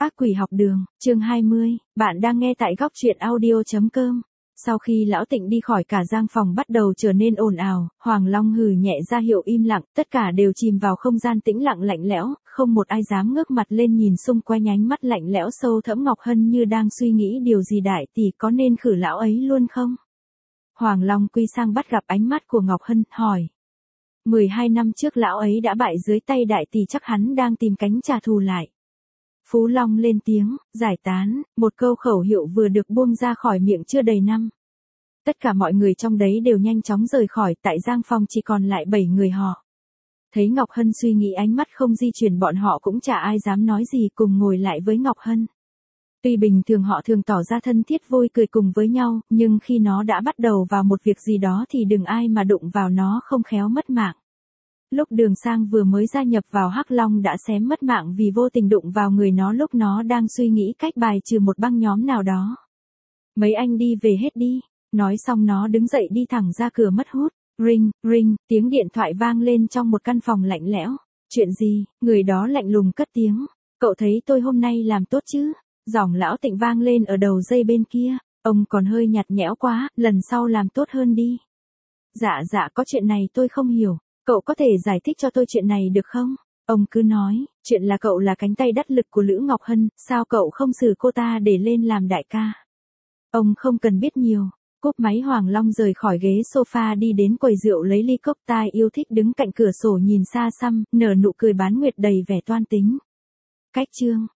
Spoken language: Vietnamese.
Ác quỷ học đường, chương 20, bạn đang nghe tại góc truyện audio.com. Sau khi lão Tịnh đi khỏi, cả gian phòng bắt đầu trở nên ồn ào, Hoàng Long hừ nhẹ ra hiệu im lặng, tất cả đều chìm vào không gian tĩnh lặng lạnh lẽo, không một ai dám ngước mặt lên nhìn xung quanh, ánh mắt lạnh lẽo sâu thẫm. Ngọc Hân như đang suy nghĩ điều gì. Đại tỷ có nên khử lão ấy luôn không? Hoàng Long quy sang bắt gặp ánh mắt của Ngọc Hân, hỏi. 12 năm trước lão ấy đã bại dưới tay đại tỷ, chắc hắn đang tìm cánh trả thù lại. Phú Long lên tiếng, giải tán, một câu khẩu hiệu vừa được buông ra khỏi miệng chưa đầy năm. Tất cả mọi người trong đấy đều nhanh chóng rời khỏi, tại Giang Phong chỉ còn lại 7 người họ. Thấy Ngọc Hân suy nghĩ, ánh mắt không di chuyển, bọn họ cũng chả ai dám nói gì, cùng ngồi lại với Ngọc Hân. Tuy bình thường họ thường tỏ ra thân thiết vui cười cùng với nhau, nhưng khi nó đã bắt đầu vào một việc gì đó thì đừng ai mà đụng vào nó, không khéo mất mạng. Lúc Đường Sang vừa mới gia nhập vào Hắc Long đã xém mất mạng vì vô tình đụng vào người nó lúc nó đang suy nghĩ cách bài trừ một băng nhóm nào đó. Mấy anh đi về hết đi. Nói xong nó đứng dậy đi thẳng ra cửa mất hút. Ring, ring, tiếng điện thoại vang lên trong một căn phòng lạnh lẽo. Chuyện gì? Người đó lạnh lùng cất tiếng. Cậu thấy tôi hôm nay làm tốt chứ? Giọng lão Tịnh vang lên ở đầu dây bên kia. Ông còn hơi nhạt nhẽo quá, lần sau làm tốt hơn đi. Dạ, có chuyện này tôi không hiểu. Cậu có thể giải thích cho tôi chuyện này được không? Ông cứ nói, chuyện là cậu là cánh tay đắc lực của Lữ Ngọc Hân, sao cậu không xử cô ta để lên làm đại ca? Ông không cần biết nhiều. Cúp máy, Hoàng Long rời khỏi ghế sofa đi đến quầy rượu lấy ly cốc tai yêu thích, đứng cạnh cửa sổ nhìn xa xăm, nở nụ cười bán nguyệt đầy vẻ toan tính. Cách chương